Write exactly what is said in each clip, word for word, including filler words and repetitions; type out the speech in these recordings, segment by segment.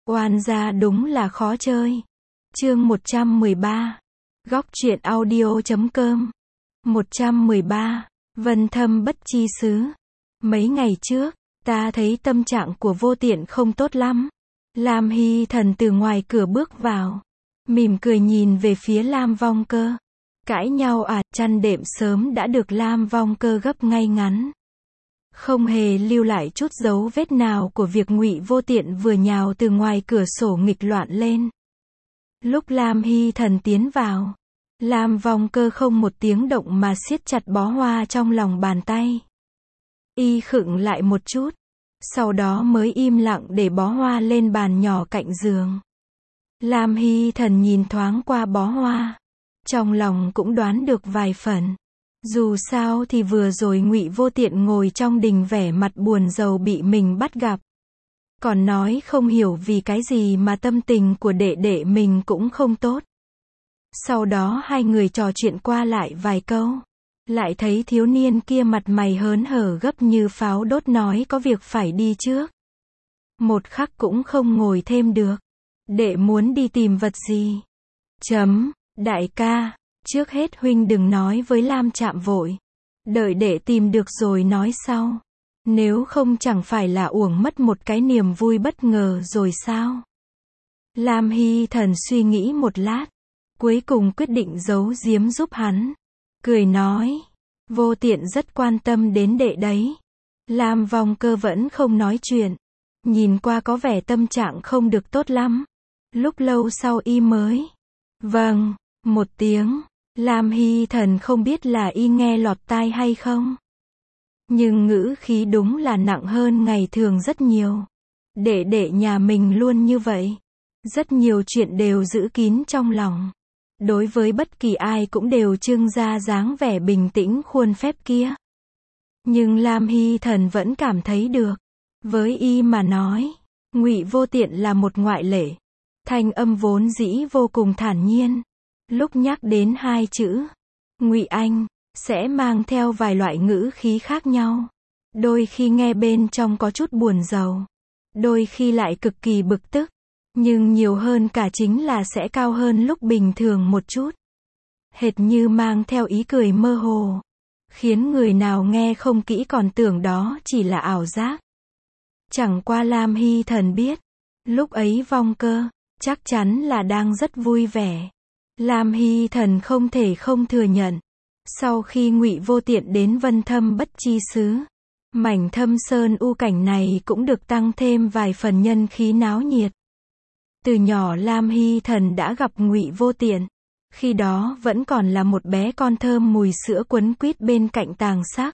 Oan gia đúng là khó chơi. Chương một trăm mười ba. Góc truyện audio chấm com. một trăm mười ba. Vân thâm bất chi xứ. Mấy ngày trước, ta thấy tâm trạng của Vô Tiện không tốt lắm. Lam Hy Thần từ ngoài cửa bước vào, mỉm cười nhìn về phía Lam Vong Cơ. Cãi nhau à? Chăn đệm sớm đã được Lam Vong Cơ gấp ngay ngắn, không hề lưu lại chút dấu vết nào của việc Ngụy Vô Tiện vừa nhào từ ngoài cửa sổ nghịch loạn lên. Lúc Lam Hy Thần tiến vào, Lam Vong Cơ không một tiếng động mà siết chặt bó hoa trong lòng bàn tay. Y khựng lại một chút, sau đó mới im lặng để bó hoa lên bàn nhỏ cạnh giường. Lam Hy Thần nhìn thoáng qua bó hoa, trong lòng cũng đoán được vài phần. Dù sao thì vừa rồi Ngụy Vô Tiện ngồi trong đình vẻ mặt buồn rầu bị mình bắt gặp, còn nói không hiểu vì cái gì mà tâm tình của đệ đệ mình cũng không tốt. Sau đó hai người trò chuyện qua lại vài câu, lại thấy thiếu niên kia mặt mày hớn hở gấp như pháo đốt nói có việc phải đi trước. Một khắc cũng không ngồi thêm được. Đệ muốn đi tìm vật gì? Chấm, đại ca, trước hết huynh đừng nói với Lam Trạm vội. Đợi đệ tìm được rồi nói sau. Nếu không chẳng phải là uổng mất một cái niềm vui bất ngờ rồi sao? Lam Hy Thần suy nghĩ một lát, cuối cùng quyết định giấu giếm giúp hắn. Cười nói, Vô Tiện rất quan tâm đến đệ đấy. Lam Vong Cơ vẫn không nói chuyện, nhìn qua có vẻ tâm trạng không được tốt lắm. Lúc lâu sau y mới vâng một tiếng. Lam Hy Thần không biết là y nghe lọt tai hay không, nhưng ngữ khí đúng là nặng hơn ngày thường rất nhiều. Đệ đệ nhà mình luôn như vậy, rất nhiều chuyện đều giữ kín trong lòng. Đối với bất kỳ ai cũng đều trưng ra dáng vẻ bình tĩnh khuôn phép kia. Nhưng Lam Hy Thần vẫn cảm thấy được. Với y mà nói, Ngụy Vô Tiện là một ngoại lệ. Thanh âm vốn dĩ vô cùng thản nhiên. Lúc nhắc đến hai chữ Ngụy Anh, sẽ mang theo vài loại ngữ khí khác nhau. Đôi khi nghe bên trong có chút buồn rầu, đôi khi lại cực kỳ bực tức. Nhưng nhiều hơn cả chính là sẽ cao hơn lúc bình thường một chút. Hệt như mang theo ý cười mơ hồ, khiến người nào nghe không kỹ còn tưởng đó chỉ là ảo giác. Chẳng qua Lam Hy Thần biết, lúc ấy Vong Cơ chắc chắn là đang rất vui vẻ. Lam Hy Thần không thể không thừa nhận, sau khi Ngụy Vô Tiện đến Vân thâm bất chi xứ, mảnh Thâm Sơn u cảnh này cũng được tăng thêm vài phần nhân khí náo nhiệt. Từ nhỏ Lam Hy Thần đã gặp Ngụy Vô Tiện, khi đó vẫn còn là một bé con thơm mùi sữa quấn quýt bên cạnh Tàng Sắc.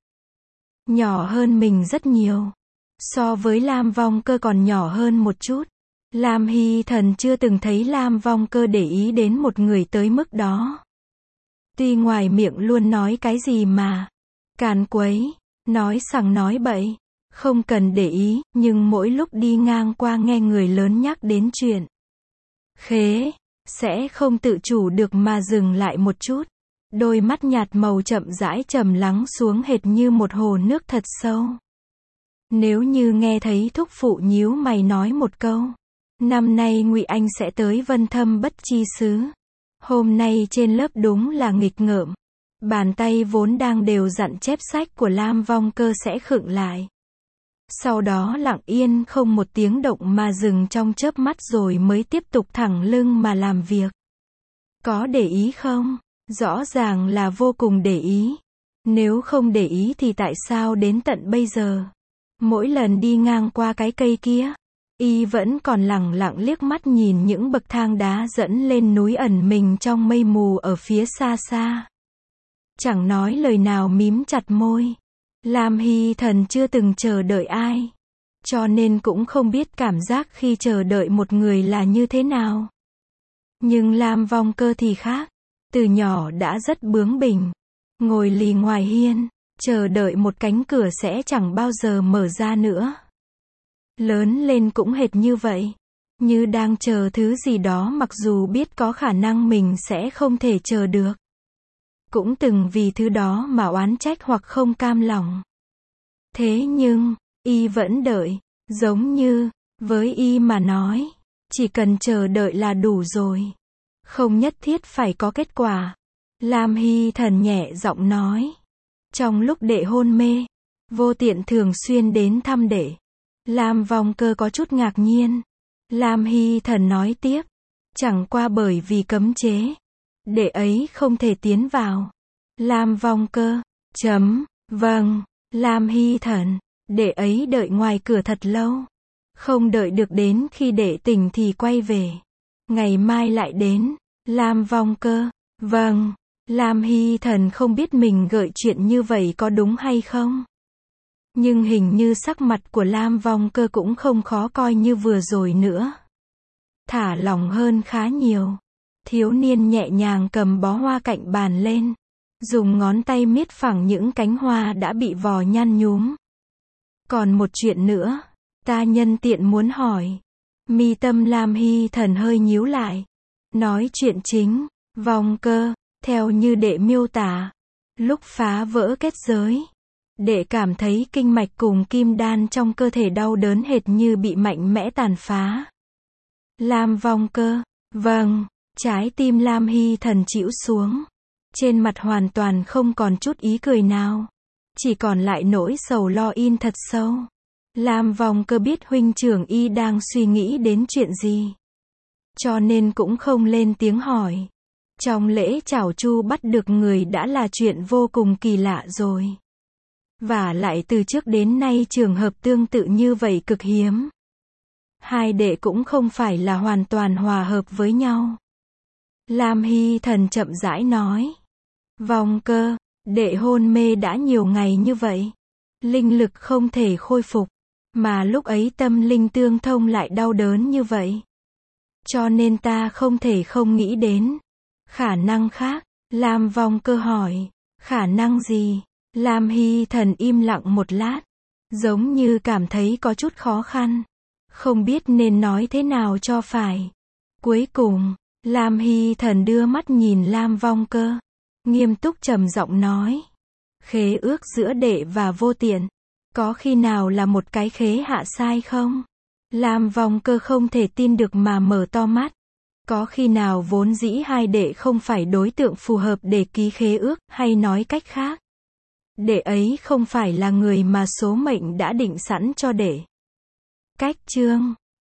Nhỏ hơn mình rất nhiều, so với Lam Vong Cơ còn nhỏ hơn một chút. Lam Hy Thần chưa từng thấy Lam Vong Cơ để ý đến một người tới mức đó. Tuy ngoài miệng luôn nói cái gì mà càn quấy, nói sằng nói bậy, không cần để ý, nhưng mỗi lúc đi ngang qua nghe người lớn nhắc đến chuyện khế, sẽ không tự chủ được mà dừng lại một chút. Đôi mắt nhạt màu chậm rãi trầm lắng xuống hệt như một hồ nước thật sâu. Nếu như nghe thấy thúc phụ nhíu mày nói một câu, năm nay Ngụy Anh sẽ tới Vân thâm bất chi xứ. Hôm nay trên lớp đúng là nghịch ngợm. Bàn tay vốn đang đều dặn chép sách của Lam Vong Cơ sẽ khựng lại. Sau đó lặng yên không một tiếng động mà dừng trong chớp mắt rồi mới tiếp tục thẳng lưng mà làm việc. Có để ý không? Rõ ràng là vô cùng để ý. Nếu không để ý thì tại sao đến tận bây giờ, mỗi lần đi ngang qua cái cây kia, y vẫn còn lẳng lặng liếc mắt nhìn những bậc thang đá dẫn lên núi ẩn mình trong mây mù ở phía xa xa. Chẳng nói lời nào, mím chặt môi. Lam Hy Thần chưa từng chờ đợi ai, cho nên cũng không biết cảm giác khi chờ đợi một người là như thế nào. Nhưng Lam Vong Cơ thì khác, từ nhỏ đã rất bướng bỉnh, ngồi lì ngoài hiên, chờ đợi một cánh cửa sẽ chẳng bao giờ mở ra nữa. Lớn lên cũng hệt như vậy, như đang chờ thứ gì đó mặc dù biết có khả năng mình sẽ không thể chờ được. Cũng từng vì thứ đó mà oán trách hoặc không cam lòng. Thế nhưng, y vẫn đợi, giống như, với y mà nói, Chỉ cần chờ đợi là đủ rồi. Không nhất thiết phải có kết quả. Lam Hy Thần nhẹ giọng nói. Trong lúc đệ hôn mê, Vô Tiện thường xuyên đến thăm đệ. Lam Vong Cơ có chút ngạc nhiên. Lam Hy Thần nói tiếp. Chẳng qua bởi vì cấm chế, đệ ấy không thể tiến vào. Lam Vong Cơ. Chấm. Vâng. Lam Hy Thần. Đệ ấy đợi ngoài cửa thật lâu. Không đợi được đến khi đệ tỉnh thì quay về. Ngày mai lại đến. Lam Vong Cơ. Vâng. Lam Hy Thần không biết mình gợi chuyện như vậy có đúng hay không. Nhưng hình như sắc mặt của Lam Vong Cơ cũng không khó coi như vừa rồi nữa. Thả lỏng hơn khá nhiều. Thiếu niên nhẹ nhàng cầm bó hoa cạnh bàn lên. Dùng ngón tay miết phẳng những cánh hoa đã bị vò nhăn nhúm. Còn một chuyện nữa, ta nhân tiện muốn hỏi. Mi tâm Lam Hy Thần hơi nhíu lại. Nói chuyện chính. Vong Cơ, theo như đệ miêu tả, lúc phá vỡ kết giới, đệ cảm thấy kinh mạch cùng kim đan trong cơ thể đau đớn hệt như bị mạnh mẽ tàn phá. Lam Vong Cơ. Vâng. Trái tim Lam Hy Thần chĩu xuống. Trên mặt hoàn toàn không còn chút ý cười nào. Chỉ còn lại nỗi sầu lo in thật sâu. Lam Vong Cơ biết huynh trưởng y đang suy nghĩ đến chuyện gì. Cho nên cũng không lên tiếng hỏi. Trong lễ chào chu bắt được người đã là chuyện vô cùng kỳ lạ rồi. Và lại từ trước đến nay trường hợp tương tự như vậy cực hiếm. Hai đệ cũng không phải là hoàn toàn hòa hợp với nhau. Lam Hy Thần chậm rãi nói. Vong Cơ, đệ hôn mê đã nhiều ngày như vậy. Linh lực không thể khôi phục. Mà lúc ấy tâm linh tương thông lại đau đớn như vậy. Cho nên ta không thể không nghĩ đến khả năng khác. Lam Vong Cơ hỏi. Khả năng gì? Lam Hy Thần im lặng một lát. Giống như cảm thấy có chút khó khăn. Không biết nên nói thế nào cho phải. Cuối cùng, Lam Hy Thần đưa mắt nhìn Lam Vong Cơ. Nghiêm túc trầm giọng nói. Khế ước giữa đệ và Vô Tiện. Có khi nào là một cái khế hạ sai không? Lam Vong Cơ không thể tin được mà mở to mắt. Có khi nào vốn dĩ hai đệ không phải đối tượng phù hợp để ký khế ước, hay nói cách khác, đệ ấy không phải là người mà số mệnh đã định sẵn cho đệ. Cách chương